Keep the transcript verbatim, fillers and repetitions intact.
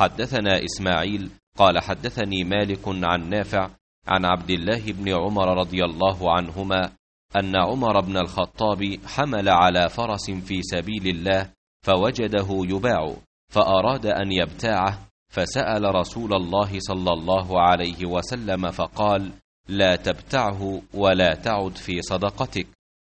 حدثنا إسماعيل قال حدثني مالك عن نافع عن عبد الله بن عمر رضي الله عنهما أن عمر بن الخطاب حمل على فرس في سبيل الله فوجده يباع فأراد أن يبتاعه، فسأل رسول الله صلى الله عليه وسلم فقال: لا تبتعه ولا تعد في صدقتك،